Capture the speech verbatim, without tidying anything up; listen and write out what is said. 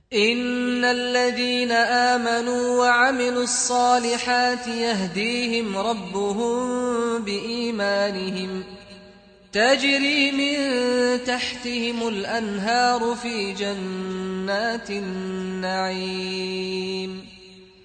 إن الذين آمنوا وعملوا الصالحات يهديهم ربهم بإيمانهم تجري من تحتهم الأنهار في جنات النعيم